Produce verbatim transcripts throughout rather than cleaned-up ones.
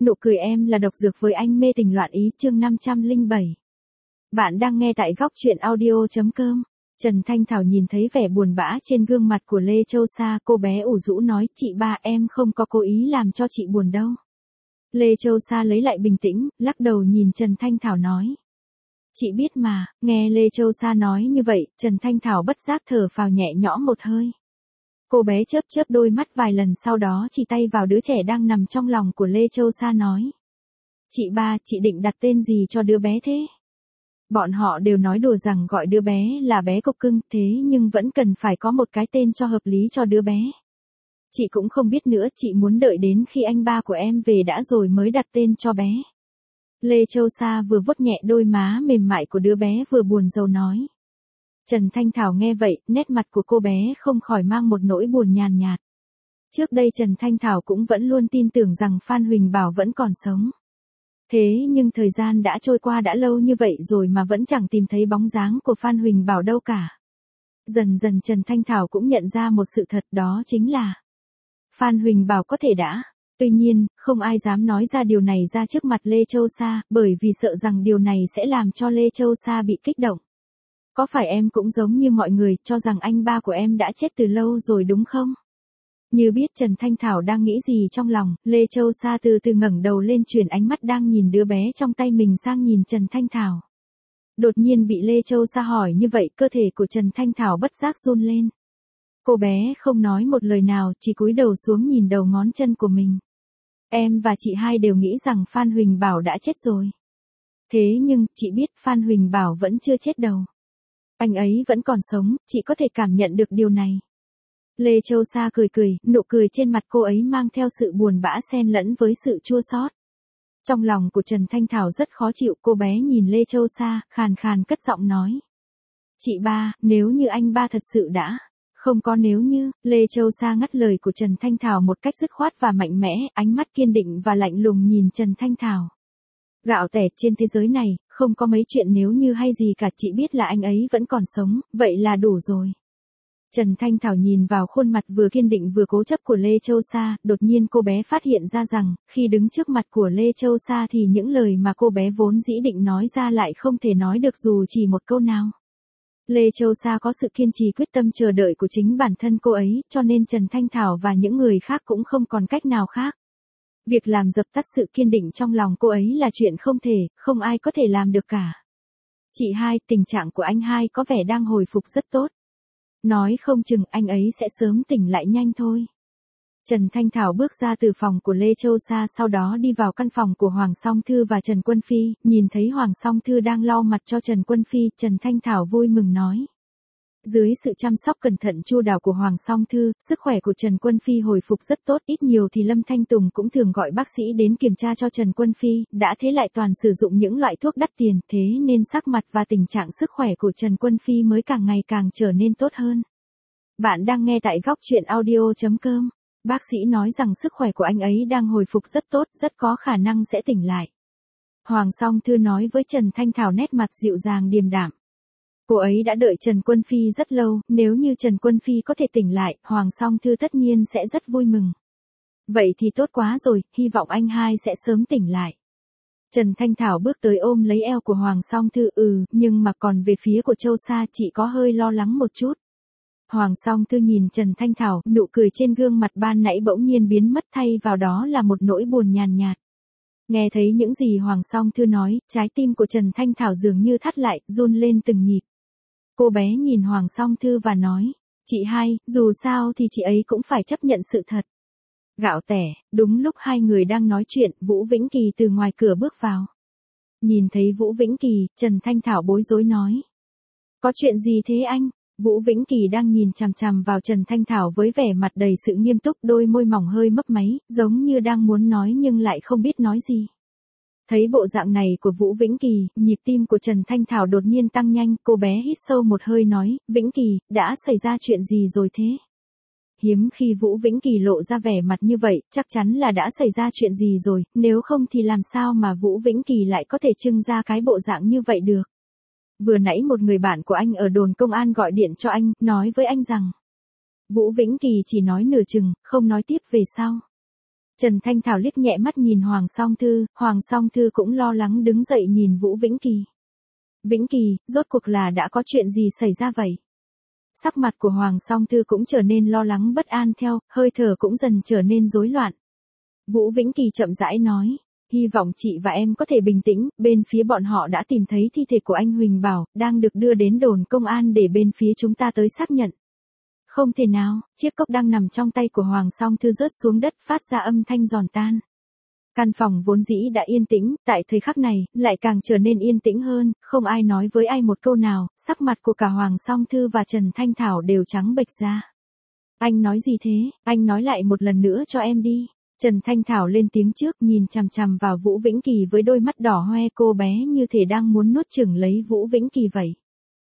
Nụ cười em là độc dược với anh mê tình loạn ý chương năm trăm lẻ bảy. Bạn đang nghe tại góc truyện audio.com. Trần Thanh Thảo nhìn thấy vẻ buồn bã trên gương mặt của Lê Châu Sa, cô bé ủ rũ nói, chị ba em không có cố ý làm cho chị buồn đâu. Lê Châu Sa lấy lại bình tĩnh, lắc đầu nhìn Trần Thanh Thảo nói. Chị biết mà, nghe Lê Châu Sa nói như vậy, Trần Thanh Thảo bất giác thở phào nhẹ nhõm một hơi. Cô bé chớp chớp đôi mắt vài lần sau đó chỉ tay vào đứa trẻ đang nằm trong lòng của Lê Châu Sa nói. Chị ba, chị định đặt tên gì cho đứa bé thế? Bọn họ đều nói đùa rằng gọi đứa bé là bé cục cưng, thế nhưng vẫn cần phải có một cái tên cho hợp lý cho đứa bé. Chị cũng không biết nữa, chị muốn đợi đến khi anh ba của em về đã rồi mới đặt tên cho bé. Lê Châu Sa vừa vuốt nhẹ đôi má mềm mại của đứa bé vừa buồn rầu nói. Trần Thanh Thảo nghe vậy, nét mặt của cô bé không khỏi mang một nỗi buồn nhàn nhạt. Trước đây Trần Thanh Thảo cũng vẫn luôn tin tưởng rằng Phan Huỳnh Bảo vẫn còn sống. Thế nhưng thời gian đã trôi qua đã lâu như vậy rồi mà vẫn chẳng tìm thấy bóng dáng của Phan Huỳnh Bảo đâu cả. Dần dần Trần Thanh Thảo cũng nhận ra một sự thật, đó chính là Phan Huỳnh Bảo có thể đã. Tuy nhiên, không ai dám nói ra điều này ra trước mặt Lê Châu Sa, bởi vì sợ rằng điều này sẽ làm cho Lê Châu Sa bị kích động. Có phải em cũng giống như mọi người, cho rằng anh ba của em đã chết từ lâu rồi đúng không? Như biết Trần Thanh Thảo đang nghĩ gì trong lòng, Lê Châu Sa từ từ ngẩng đầu lên chuyển ánh mắt đang nhìn đứa bé trong tay mình sang nhìn Trần Thanh Thảo. Đột nhiên bị Lê Châu Sa hỏi như vậy, cơ thể của Trần Thanh Thảo bất giác run lên. Cô bé không nói một lời nào, chỉ cúi đầu xuống nhìn đầu ngón chân của mình. Em và chị hai đều nghĩ rằng Phan Huỳnh Bảo đã chết rồi. Thế nhưng, chị biết Phan Huỳnh Bảo vẫn chưa chết đâu. Anh ấy vẫn còn sống, chị có thể cảm nhận được điều này. Lê Châu Sa cười cười, nụ cười trên mặt cô ấy mang theo sự buồn bã xen lẫn với sự chua xót. Trong lòng của Trần Thanh Thảo rất khó chịu, cô bé nhìn Lê Châu Sa, khàn khàn cất giọng nói. Chị ba, nếu như anh ba thật sự đã... Không có nếu như, Lê Châu Sa ngắt lời của Trần Thanh Thảo một cách dứt khoát và mạnh mẽ, ánh mắt kiên định và lạnh lùng nhìn Trần Thanh Thảo. Gạo tẻ trên thế giới này, không có mấy chuyện nếu như hay gì cả, chị biết là anh ấy vẫn còn sống, vậy là đủ rồi. Trần Thanh Thảo nhìn vào khuôn mặt vừa kiên định vừa cố chấp của Lê Châu Sa, đột nhiên cô bé phát hiện ra rằng, khi đứng trước mặt của Lê Châu Sa thì những lời mà cô bé vốn dĩ định nói ra lại không thể nói được dù chỉ một câu nào. Lê Châu Sa có sự kiên trì quyết tâm chờ đợi của chính bản thân cô ấy, cho nên Trần Thanh Thảo và những người khác cũng không còn cách nào khác. Việc làm dập tắt sự kiên định trong lòng cô ấy là chuyện không thể, không ai có thể làm được cả. Chị hai, tình trạng của anh hai có vẻ đang hồi phục rất tốt. Nói không chừng anh ấy sẽ sớm tỉnh lại nhanh thôi. Trần Thanh Thảo bước ra từ phòng của Lê Châu Sa, sau đó đi vào căn phòng của Hoàng Song Thư và Trần Quân Phi, nhìn thấy Hoàng Song Thư đang lau mặt cho Trần Quân Phi, Trần Thanh Thảo vui mừng nói. Dưới sự chăm sóc cẩn thận chu đáo của Hoàng Song Thư, sức khỏe của Trần Quân Phi hồi phục rất tốt, ít nhiều thì Lâm Thanh Tùng cũng thường gọi bác sĩ đến kiểm tra cho Trần Quân Phi, đã thế lại toàn sử dụng những loại thuốc đắt tiền, thế nên sắc mặt và tình trạng sức khỏe của Trần Quân Phi mới càng ngày càng trở nên tốt hơn. Bạn đang nghe tại góc truyện audio.com. Bác sĩ nói rằng sức khỏe của anh ấy đang hồi phục rất tốt, rất có khả năng sẽ tỉnh lại. Hoàng Song Thư nói với Trần Thanh Thảo, nét mặt dịu dàng điềm đạm. Cô ấy đã đợi Trần Quân Phi rất lâu, nếu như Trần Quân Phi có thể tỉnh lại, Hoàng Song Thư tất nhiên sẽ rất vui mừng. Vậy thì tốt quá rồi, hy vọng anh hai sẽ sớm tỉnh lại. Trần Thanh Thảo bước tới ôm lấy eo của Hoàng Song Thư, ừ, nhưng mà còn về phía của Châu Sa chị có hơi lo lắng một chút. Hoàng Song Thư nhìn Trần Thanh Thảo, nụ cười trên gương mặt ban nãy bỗng nhiên biến mất, thay vào đó là một nỗi buồn nhàn nhạt. Nghe thấy những gì Hoàng Song Thư nói, trái tim của Trần Thanh Thảo dường như thắt lại, run lên từng nhịp. Cô bé nhìn Hoàng Song Thư và nói, chị hai, dù sao thì chị ấy cũng phải chấp nhận sự thật. Gạo tẻ, đúng lúc hai người đang nói chuyện, Vũ Vĩnh Kỳ từ ngoài cửa bước vào. Nhìn thấy Vũ Vĩnh Kỳ, Trần Thanh Thảo bối rối nói. Có chuyện gì thế anh? Vũ Vĩnh Kỳ đang nhìn chằm chằm vào Trần Thanh Thảo với vẻ mặt đầy sự nghiêm túc, đôi môi mỏng hơi mấp máy, giống như đang muốn nói nhưng lại không biết nói gì. Thấy bộ dạng này của Vũ Vĩnh Kỳ, nhịp tim của Trần Thanh Thảo đột nhiên tăng nhanh, cô bé hít sâu một hơi nói, Vĩnh Kỳ, đã xảy ra chuyện gì rồi thế? Hiếm khi Vũ Vĩnh Kỳ lộ ra vẻ mặt như vậy, chắc chắn là đã xảy ra chuyện gì rồi, nếu không thì làm sao mà Vũ Vĩnh Kỳ lại có thể trưng ra cái bộ dạng như vậy được. Vừa nãy một người bạn của anh ở đồn công an gọi điện cho anh, nói với anh rằng Vũ Vĩnh Kỳ chỉ nói nửa chừng, không nói tiếp về sau. Trần Thanh Thảo liếc nhẹ mắt nhìn Hoàng Song Thư, Hoàng Song Thư cũng lo lắng đứng dậy nhìn Vũ Vĩnh Kỳ. Vĩnh Kỳ, rốt cuộc là đã có chuyện gì xảy ra vậy? Sắc mặt của Hoàng Song Thư cũng trở nên lo lắng bất an theo, hơi thở cũng dần trở nên rối loạn. Vũ Vĩnh Kỳ chậm rãi nói, hy vọng chị và em có thể bình tĩnh, bên phía bọn họ đã tìm thấy thi thể của anh Huỳnh Bảo, đang được đưa đến đồn công an để bên phía chúng ta tới xác nhận. Không thể nào, chiếc cốc đang nằm trong tay của Hoàng Song Thư rớt xuống đất phát ra âm thanh giòn tan. Căn phòng vốn dĩ đã yên tĩnh, tại thời khắc này, lại càng trở nên yên tĩnh hơn, không ai nói với ai một câu nào, sắc mặt của cả Hoàng Song Thư và Trần Thanh Thảo đều trắng bệch ra. Anh nói gì thế, anh nói lại một lần nữa cho em đi. Trần Thanh Thảo lên tiếng trước nhìn chằm chằm vào Vũ Vĩnh Kỳ với đôi mắt đỏ hoe, cô bé như thể đang muốn nuốt chửng lấy Vũ Vĩnh Kỳ vậy.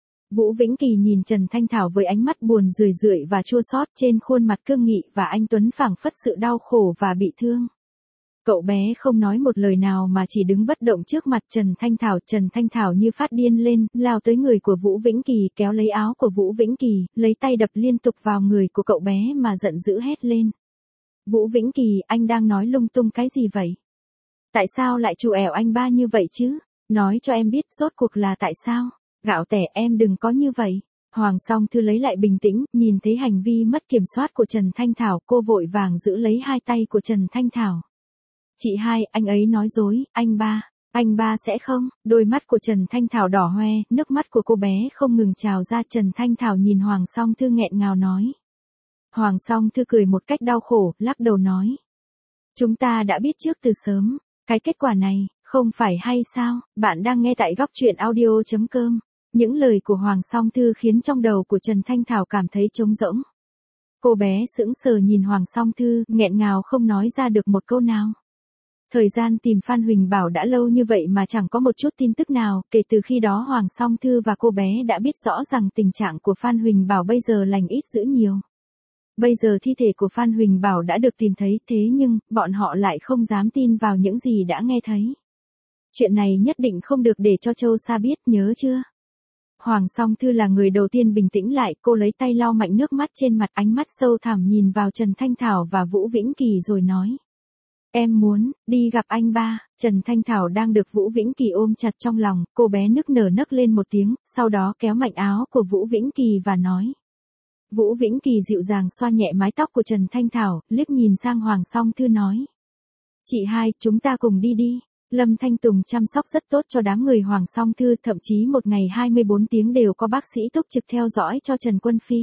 Vũ Vĩnh Kỳ nhìn Trần Thanh Thảo với ánh mắt buồn rười rượi và chua xót, trên khuôn mặt cương nghị và anh tuấn phảng phất sự đau khổ và bị thương. Cậu bé không nói một lời nào mà chỉ đứng bất động trước mặt Trần Thanh Thảo. Trần Thanh Thảo như phát điên lên, lao tới người của Vũ Vĩnh Kỳ, kéo lấy áo của Vũ Vĩnh Kỳ, lấy tay đập liên tục vào người của cậu bé mà giận dữ hét lên. Vũ Vĩnh Kỳ, anh đang nói lung tung cái gì vậy? Tại sao lại trù ẻo anh ba như vậy chứ? Nói cho em biết rốt cuộc là tại sao? Gạo tẻ, em đừng có như vậy. Hoàng Song Thư lấy lại bình tĩnh, nhìn thấy hành vi mất kiểm soát của Trần Thanh Thảo, cô vội vàng giữ lấy hai tay của Trần Thanh Thảo. Chị hai, anh ấy nói dối, anh ba, anh ba sẽ không? Đôi mắt của Trần Thanh Thảo đỏ hoe, nước mắt của cô bé không ngừng trào ra. Trần Thanh Thảo nhìn Hoàng Song Thư nghẹn ngào nói. Hoàng Song Thư cười một cách đau khổ, lắc đầu nói. Chúng ta đã biết trước từ sớm, cái kết quả này, không phải hay sao? Bạn đang nghe tại góc truyện audio chấm com. Những lời của Hoàng Song Thư khiến trong đầu của Trần Thanh Thảo cảm thấy trống rỗng. Cô bé sững sờ nhìn Hoàng Song Thư, nghẹn ngào không nói ra được một câu nào. Thời gian tìm Phan Huỳnh Bảo đã lâu như vậy mà chẳng có một chút tin tức nào, kể từ khi đó Hoàng Song Thư và cô bé đã biết rõ rằng tình trạng của Phan Huỳnh Bảo bây giờ lành ít dữ nhiều. Bây giờ thi thể của Phan Huỳnh Bảo đã được tìm thấy, thế nhưng, bọn họ lại không dám tin vào những gì đã nghe thấy. Chuyện này nhất định không được để cho Châu Sa biết, nhớ chưa? Hoàng Song Thư là người đầu tiên bình tĩnh lại, cô lấy tay lau mạnh nước mắt trên mặt, ánh mắt sâu thẳm nhìn vào Trần Thanh Thảo và Vũ Vĩnh Kỳ rồi nói. Em muốn, đi gặp anh ba. Trần Thanh Thảo đang được Vũ Vĩnh Kỳ ôm chặt trong lòng, cô bé nức nở nấc lên một tiếng, sau đó kéo mạnh áo của Vũ Vĩnh Kỳ và nói. Vũ Vĩnh Kỳ dịu dàng xoa nhẹ mái tóc của Trần Thanh Thảo, liếc nhìn sang Hoàng Song Thư nói. Chị hai, chúng ta cùng đi đi. Lâm Thanh Tùng chăm sóc rất tốt cho đám người Hoàng Song Thư, thậm chí một ngày hai mươi bốn tiếng đều có bác sĩ túc trực theo dõi cho Trần Quân Phi.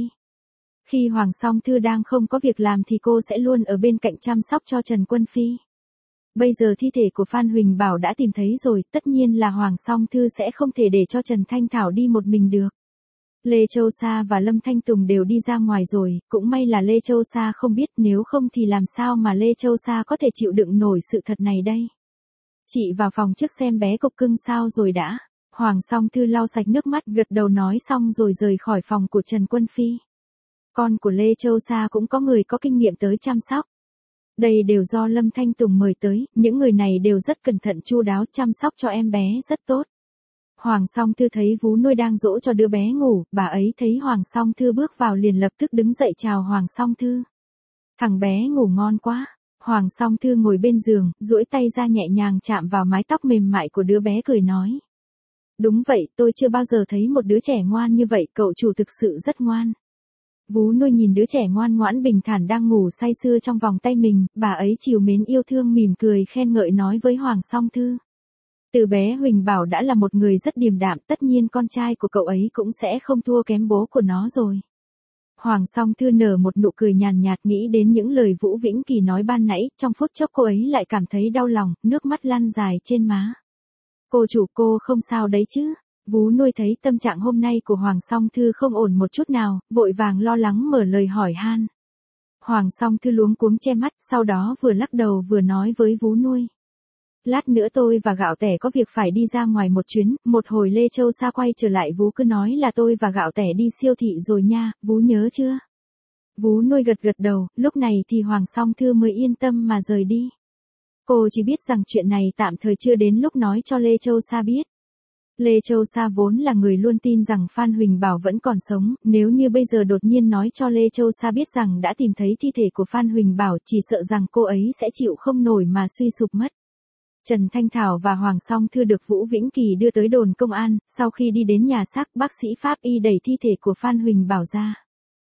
Khi Hoàng Song Thư đang không có việc làm thì cô sẽ luôn ở bên cạnh chăm sóc cho Trần Quân Phi. Bây giờ thi thể của Phan Huỳnh Bảo đã tìm thấy rồi, tất nhiên là Hoàng Song Thư sẽ không thể để cho Trần Thanh Thảo đi một mình được. Lê Châu Sa và Lâm Thanh Tùng đều đi ra ngoài rồi, cũng may là Lê Châu Sa không biết, nếu không thì làm sao mà Lê Châu Sa có thể chịu đựng nổi sự thật này đây. Chị vào phòng trước xem bé cục cưng sao rồi đã. Hoàng Song Thư lau sạch nước mắt, gật đầu nói xong rồi rời khỏi phòng của Trần Quân Phi. Con của Lê Châu Sa cũng có người có kinh nghiệm tới chăm sóc. Đây đều do Lâm Thanh Tùng mời tới, những người này đều rất cẩn thận chu đáo, chăm sóc cho em bé rất tốt. Hoàng Song Thư thấy Vú Nuôi đang dỗ cho đứa bé ngủ, bà ấy thấy Hoàng Song Thư bước vào liền lập tức đứng dậy chào Hoàng Song Thư. Thằng bé ngủ ngon quá. Hoàng Song Thư ngồi bên giường, duỗi tay ra nhẹ nhàng chạm vào mái tóc mềm mại của đứa bé cười nói. Đúng vậy, tôi chưa bao giờ thấy một đứa trẻ ngoan như vậy, cậu chủ thực sự rất ngoan. Vú Nuôi nhìn đứa trẻ ngoan ngoãn bình thản đang ngủ say sưa trong vòng tay mình, bà ấy trìu mến yêu thương mỉm cười khen ngợi nói với Hoàng Song Thư. Từ bé Huỳnh Bảo đã là một người rất điềm đạm, tất nhiên con trai của cậu ấy cũng sẽ không thua kém bố của nó rồi. Hoàng Song Thư nở một nụ cười nhàn nhạt, nghĩ đến những lời Vũ Vĩnh Kỳ nói ban nãy, trong phút chốc cô ấy lại cảm thấy đau lòng, nước mắt lăn dài trên má. Cô chủ, cô không sao đấy chứ? Vú Nuôi thấy tâm trạng hôm nay của Hoàng Song Thư không ổn một chút nào, vội vàng lo lắng mở lời hỏi han. Hoàng Song Thư luống cuống che mắt, sau đó vừa lắc đầu vừa nói với Vú Nuôi. Lát nữa tôi và Gạo Tẻ có việc phải đi ra ngoài một chuyến, một hồi Lê Châu Sa quay trở lại Vú cứ nói là tôi và Gạo Tẻ đi siêu thị rồi nha, Vú nhớ chưa? Vú Nuôi gật gật đầu, lúc này thì Hoàng Song Thư mới yên tâm mà rời đi. Cô chỉ biết rằng chuyện này tạm thời chưa đến lúc nói cho Lê Châu Sa biết. Lê Châu Sa vốn là người luôn tin rằng Phan Huỳnh Bảo vẫn còn sống, nếu như bây giờ đột nhiên nói cho Lê Châu Sa biết rằng đã tìm thấy thi thể của Phan Huỳnh Bảo, chỉ sợ rằng cô ấy sẽ chịu không nổi mà suy sụp mất. Trần Thanh Thảo và Hoàng Song Thư được Vũ Vĩnh Kỳ đưa tới đồn công an, sau khi đi đến nhà xác, bác sĩ pháp y đẩy thi thể của Phan Huỳnh Bảo ra.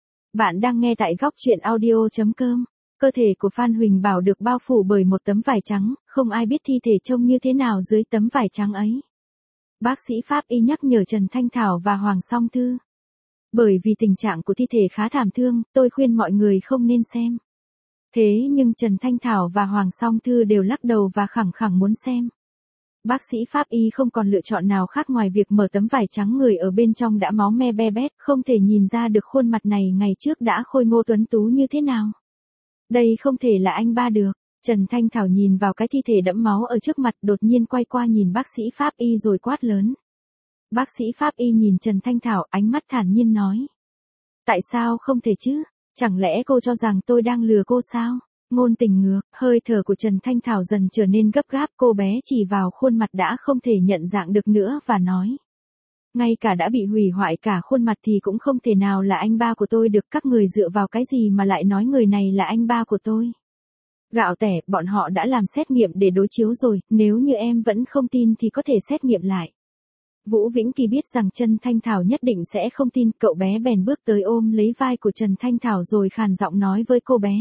Bạn đang nghe tại góc truyện audio chấm com. Cơ thể của Phan Huỳnh Bảo được bao phủ bởi một tấm vải trắng, không ai biết thi thể trông như thế nào dưới tấm vải trắng ấy. Bác sĩ pháp y nhắc nhở Trần Thanh Thảo và Hoàng Song Thư. Bởi vì tình trạng của thi thể khá thảm thương, tôi khuyên mọi người không nên xem. Thế nhưng Trần Thanh Thảo và Hoàng Song Thư đều lắc đầu và khẳng khẳng muốn xem. Bác sĩ pháp y không còn lựa chọn nào khác ngoài việc mở tấm vải trắng, người ở bên trong đã máu me be bét, không thể nhìn ra được khuôn mặt này ngày trước đã khôi ngô tuấn tú như thế nào. Đây không thể là anh ba được. Trần Thanh Thảo nhìn vào cái thi thể đẫm máu ở trước mặt, đột nhiên quay qua nhìn bác sĩ pháp y rồi quát lớn. Bác sĩ pháp y nhìn Trần Thanh Thảo, ánh mắt thản nhiên nói. Tại sao không thể chứ? Chẳng lẽ cô cho rằng tôi đang lừa cô sao? Ngôn tình ngược, hơi thở của Trần Thanh Thảo dần trở nên gấp gáp, cô bé chỉ vào khuôn mặt đã không thể nhận dạng được nữa và nói. Ngay cả đã bị hủy hoại cả khuôn mặt thì cũng không thể nào là anh ba của tôi được, các người dựa vào cái gì mà lại nói người này là anh ba của tôi? Gạo tẻ, bọn họ đã làm xét nghiệm để đối chiếu rồi, nếu như em vẫn không tin thì có thể xét nghiệm lại. Vũ Vĩnh Kỳ biết rằng Trần Thanh Thảo nhất định sẽ không tin, cậu bé bèn bước tới ôm lấy vai của Trần Thanh Thảo rồi khàn giọng nói với cô bé.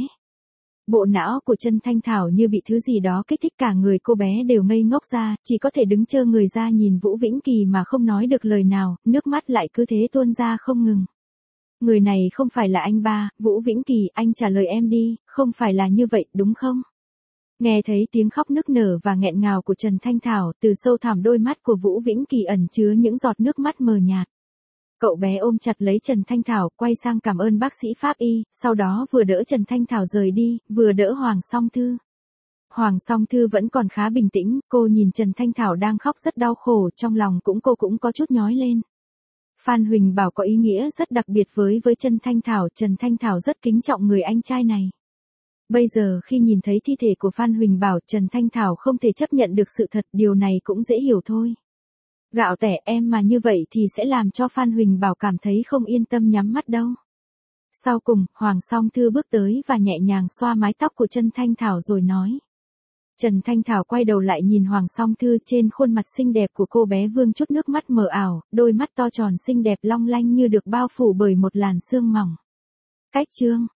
Bộ não của Trần Thanh Thảo như bị thứ gì đó kích thích, cả người cô bé đều ngây ngốc ra, chỉ có thể đứng trơ người ra nhìn Vũ Vĩnh Kỳ mà không nói được lời nào, nước mắt lại cứ thế tuôn ra không ngừng. Người này không phải là anh ba, Vũ Vĩnh Kỳ, anh trả lời em đi, không phải là như vậy, đúng không? Nghe thấy tiếng khóc nức nở và nghẹn ngào của Trần Thanh Thảo, từ sâu thẳm đôi mắt của Vũ Vĩnh Kỳ ẩn chứa những giọt nước mắt mờ nhạt. Cậu bé ôm chặt lấy Trần Thanh Thảo, quay sang cảm ơn bác sĩ pháp y, sau đó vừa đỡ Trần Thanh Thảo rời đi, vừa đỡ Hoàng Song Thư. Hoàng Song Thư vẫn còn khá bình tĩnh, cô nhìn Trần Thanh Thảo đang khóc rất đau khổ, trong lòng cũng cô cũng có chút nhói lên. Phan Huỳnh Bảo có ý nghĩa rất đặc biệt với với Trần Thanh Thảo, Trần Thanh Thảo rất kính trọng người anh trai này. Bây giờ khi nhìn thấy thi thể của Phan Huỳnh Bảo, Trần Thanh Thảo không thể chấp nhận được sự thật, điều này cũng dễ hiểu thôi. Gạo tẻ, em mà như vậy thì sẽ làm cho Phan Huỳnh Bảo cảm thấy không yên tâm nhắm mắt đâu. Sau cùng, Hoàng Song Thư bước tới và nhẹ nhàng xoa mái tóc của Trần Thanh Thảo rồi nói. Trần Thanh Thảo quay đầu lại nhìn Hoàng Song Thư, trên khuôn mặt xinh đẹp của cô bé vương chút nước mắt mờ ảo, đôi mắt to tròn xinh đẹp long lanh như được bao phủ bởi một làn sương mỏng. Cách chương